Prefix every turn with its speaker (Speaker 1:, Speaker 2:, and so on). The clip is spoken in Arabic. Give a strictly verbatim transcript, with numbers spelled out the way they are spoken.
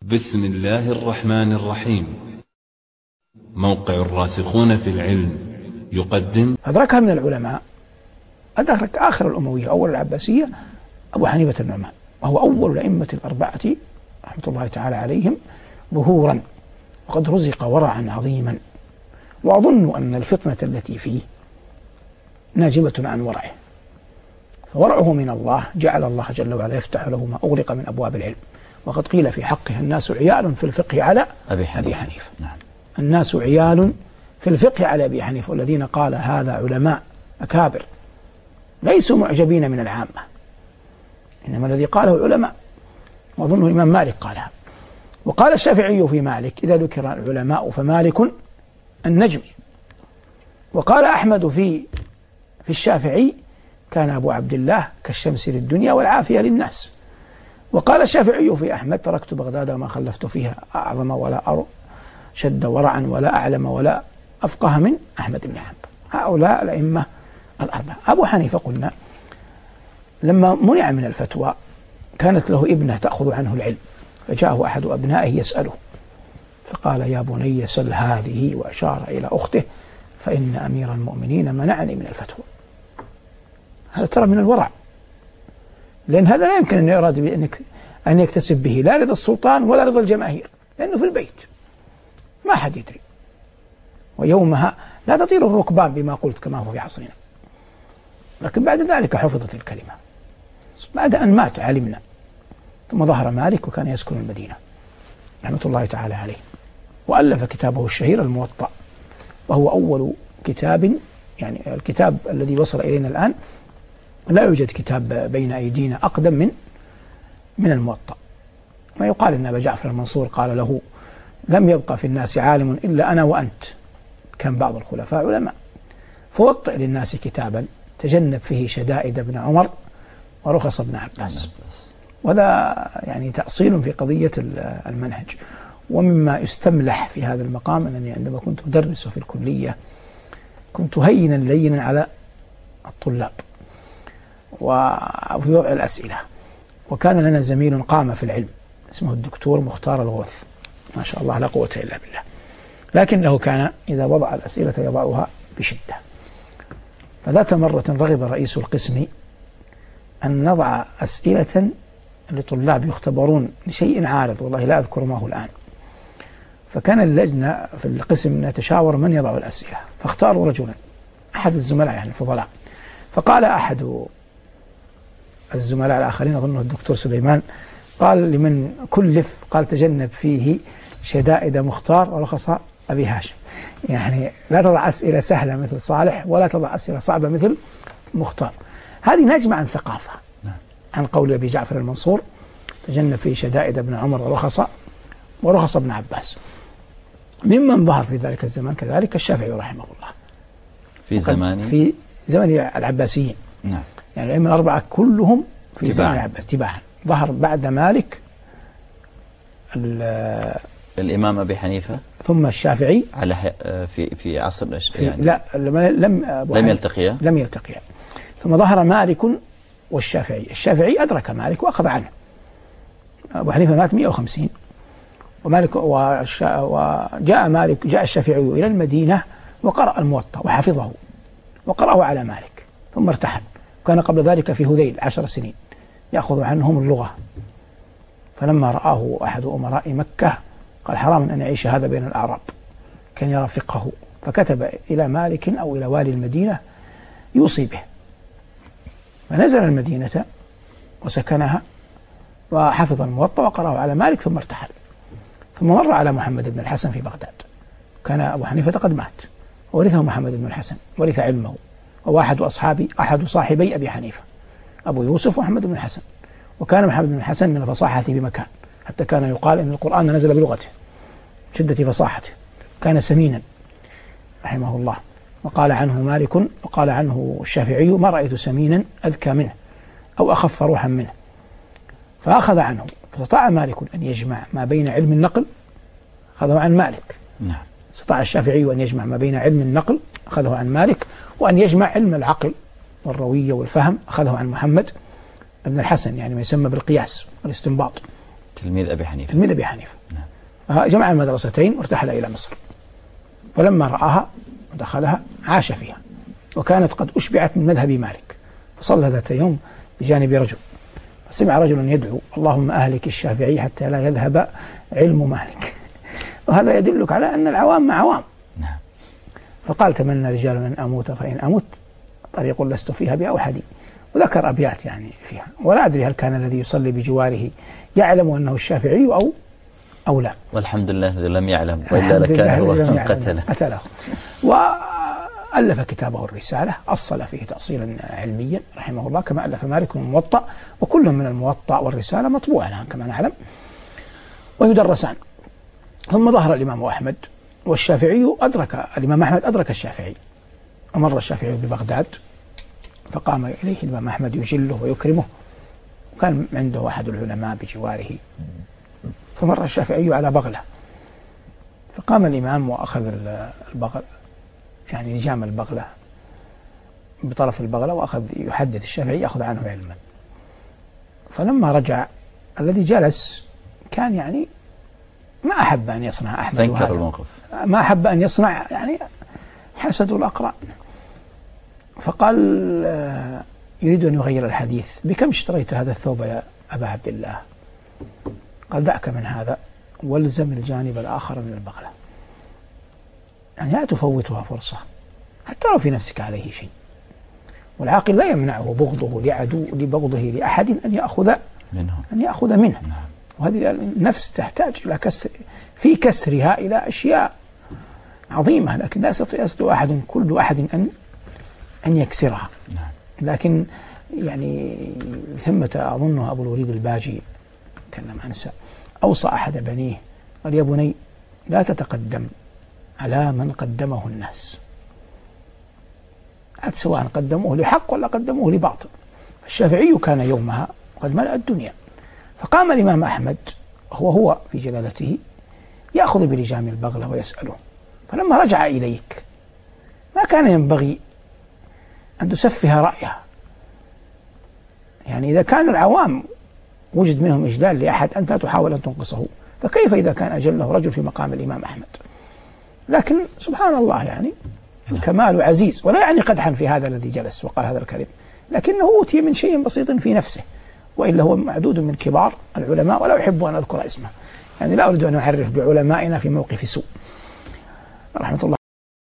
Speaker 1: بسم الله الرحمن الرحيم. موقع الراسخون في العلم يقدم.
Speaker 2: أدركها من العلماء، أدرك آخر الأموية أول العباسية أبو حنيفة النعمان، وهو أول الأئمة الأربعة رحمة الله تعالى عليهم ظهورا، وقد رزق ورعا عظيما. وأظن أن الفطنة التي فيه ناجمة عن ورعه، فورعه من الله جعل الله جل وعلا يفتح له ما أغلق من أبواب العلم. وقد قيل في حقه الناس عيال في الفقه على أبي حنيفة, أبي حنيفة. نعم. الناس عيال في الفقه على أبي حنيفة، والذين قال هذا علماء أكابر ليسوا معجبين من العامة، إنما الذي قاله علماء، وأظن الإمام مالك قالها. وقال الشافعي في مالك إذا ذكر العلماء فمالك النجم. وقال أحمد في في الشافعي كان أبو عبد الله كالشمس للدنيا والعافية للناس. وقال الشافعي في أحمد تركت بغداد وما خلفت فيها أعظم ولا أشد ورعا ولا أعلم ولا أفقه من أحمد بن حنبل. هؤلاء الأئمة الأربعة. أبو حنيفة قلنا لما منع من الفتوى كانت له ابنة تأخذ عنه العلم، فجاءه أحد أبنائه يسأله فقال يا بني سل هذه، وأشار إلى أخته فإن أمير المؤمنين منعني من الفتوى. هذا ترى من الورع، لأن هذا لا يمكن أن يراد بأنك أن يكتسب به لا رضا السلطان ولا رضا الجماهير، لأنه في البيت ما حد يدري. ويومها لا تطير الركبان بما قلت كما هو في عصرنا. لكن بعد ذلك حفظت الكلمة، بعد أن مات علمنا. ثم ظهر مالك وكان يسكن المدينة رحمة الله تعالى عليه، وألف كتابه الشهير الموطأ، وهو أول كتاب، يعني الكتاب الذي وصل إلينا الآن لا يوجد كتاب بين أيدينا أقدم من من الموطأ. ما يقال أن أبا جعفر المنصور قال له لم يبقى في الناس عالم إلا أنا وأنت. كان بعض الخلفاء علماء، فوطئ للناس كتابا تجنب فيه شدائد ابن عمر ورخص ابن عباس. وهذا يعني تأصيل في قضية المنهج. ومما يستملح في هذا المقام أنني عندما كنت أدرس في الكلية كنت هينا لينا على الطلاب وفي وضع الأسئلة، وكان لنا زميل قام في العلم اسمه الدكتور مختار الغوث، ما شاء الله لا قوة إلا بالله، لكنه كان إذا وضع الأسئلة يضعها بشدة. فذات مرة رغب رئيس القسم أن نضع أسئلة لطلاب يختبرون لشيء عارض، والله لا أذكر ما هو الآن. فكان اللجنة في القسم نتشاور من يضع الأسئلة، فاختاروا رجلا أحد الزملاء يعني الفضلاء. فقال أحد الزملاء الآخرين أظنه الدكتور سليمان قال لمن كلف قال تجنب فيه شدائد مختار ورخص أبي هاشم، يعني لا تضع أسئلة سهلة مثل صالح ولا تضع أسئلة صعبة مثل مختار. هذه نجمة عن ثقافة، عن قول أبي جعفر المنصور تجنب فيه شدائد ابن عمر ورخص ورخص ابن عباس. ممن ظهر في ذلك الزمان كذلك الشافعي رحمه الله
Speaker 3: في زمان
Speaker 2: في زمن العباسيين.
Speaker 3: نعم.
Speaker 2: يعني الأئمة الأربعة كلهم في زمن العباس تباعا. ظهر بعد مالك
Speaker 3: الإمام أبي حنيفة
Speaker 2: ثم الشافعي
Speaker 3: على في في عصر
Speaker 2: في
Speaker 3: يعني
Speaker 2: لا لم
Speaker 3: لم يلتقيا
Speaker 2: لم يلتقيا ثم ظهر مالك والشافعي. الشافعي أدرك مالك وأخذ عنه. أبو حنيفة مات مئة وخمسين ومالك وجاء مالك جاء الشافعي إلى المدينة وقرأ الموطأ وحفظه وقرأه على مالك ثم ارتحل. كان قبل ذلك في هذيل عشر سنين يأخذ عنهم اللغة. فلما رآه أحد أمراء مكة قال حرام أن يعيش هذا بين الأعراب، كان يرى فقهه، فكتب إلى مالك أو إلى والي المدينة يوصي به. فنزل المدينة وسكنها وحفظ الموطأ وقرأه على مالك ثم ارتحل. ثم مر على محمد بن الحسن في بغداد. كان أبو حنيفة قد مات ورثه محمد بن الحسن، ورث علمه، وهو أحد أصحابي أحد صاحبي أبي حنيفة أبو يوسف ومحمد بن الحسن. وكان محمد بن الحسن من الفصاحة بمكان، حتى كان يقال أن القرآن نزل بلغته شدة فصاحته. كان سمينا رحمه الله. وقال عنه مالك وقال عنه الشافعي ما رأيت سمينا أذكى منه أو أخف روحا منه. فأخذ عنه، فاستطاع مالك أن يجمع ما بين علم النقل أخذه عن مالك.
Speaker 3: نعم.
Speaker 2: استطاع الشافعي أن يجمع ما بين علم النقل أخذه عن مالك، وأن يجمع علم العقل والروية والفهم أخذه عن محمد بن الحسن، يعني ما يسمى بالقياس والاستنباط.
Speaker 3: تلميذ أبي حنيفة
Speaker 2: تلميذ أبي حنيفة.
Speaker 3: نعم.
Speaker 2: جمع المدرستين وارتحل إلى مصر، فلما رآها ودخلها عاش فيها، وكانت قد أشبعت من مذهب مالك، فصلى ذات يوم بجانب رجل، فسمع رجل يدعو: اللهم أهلك الشافعي حتى لا يذهب علم مالك. وهذا يدلك على أن العوام عوام.
Speaker 3: نعم.
Speaker 2: فقال: تمنى رجال أن أموت فإن أموت طريق لست فيها بأوحدي. وذكر أبيات يعني فيها، ولا أدري هل كان الذي يصلي بجواره يعلم أنه الشافعي أو أو لا.
Speaker 3: والحمد لله الذي لم يعلم، وإلا لكان هو قتله.
Speaker 2: قتله. وألف كتابه الرسالة، أصل فيه تأصيلا علميا رحمه الله، كما ألف مالك الموطأ، وكل من الموطأ والرسالة مطبوع الآن كما نعلم ويدرسان. ثم ظهر الإمام أحمد، والشافعي أدرك الإمام أحمد أدرك الشافعي، ومر الشافعي ببغداد فقام إليه الإمام أحمد يجله ويكرمه، وكان عنده أحد العلماء بجواره، فمر الشافعي على بغلة، فقام الإمام وأخذ البغل يعني لجام البغلة بطرف البغلة، وأخذ يحدث الشافعي يأخذ عنه علما. فلما رجع الذي جلس كان يعني ما أحب أن يصنع أحمد
Speaker 3: استنكر الموقف،
Speaker 2: ما أحب أن يصنع يعني حسد الأقران، فقال: يريد أن يغير الحديث: بكم اشتريت هذا الثوب يا أبا عبد الله؟ قال: دعك من هذا والزم الجانب الآخر من البغلة، يعني لا تفوتها فرصة حتى لو في نفسك عليه شيء. والعاقل لا يمنعه بغضه لعدو لبغضه لأحد أن يأخذ منه أن يأخذ منه. وهذه النفس تحتاج إلى كسر في كسرها إلى أشياء عظيمة، لكن لا يستطيع أحد كل أحد أن أن يكسرها. لكن يعني ثمة أظنه أبو الوليد الباجي كان لم أنسى أوصى أحد بنيه قال: يا بني لا تتقدم على من قدمه الناس، سواء قدموه لحق ولا قدموه لباطل. الشافعي كان يومها قد ملأ الدنيا، فقام الإمام أحمد هو هو في جلالته يأخذ بلجام البغلة ويسأله. فلما رجع إليك ما كان ينبغي أن تسفه رأيه، يعني إذا كان العوام وجد منهم إجلال لأحد أنت لا تحاول أن تنقصه، فكيف إذا كان أجله رجل في مقام الإمام أحمد؟ لكن سبحان الله يعني الكمال عزيز، ولا يعني قدحا في هذا الذي جلس وقال هذا الكلام، لكنه أوتي من شيء بسيط في نفسه، وإلا هو معدود من كبار العلماء، ولا أحب أن أذكر اسمه، يعني لا أريد أن أعرف بعلمائنا في موقف سوء رحمة الله.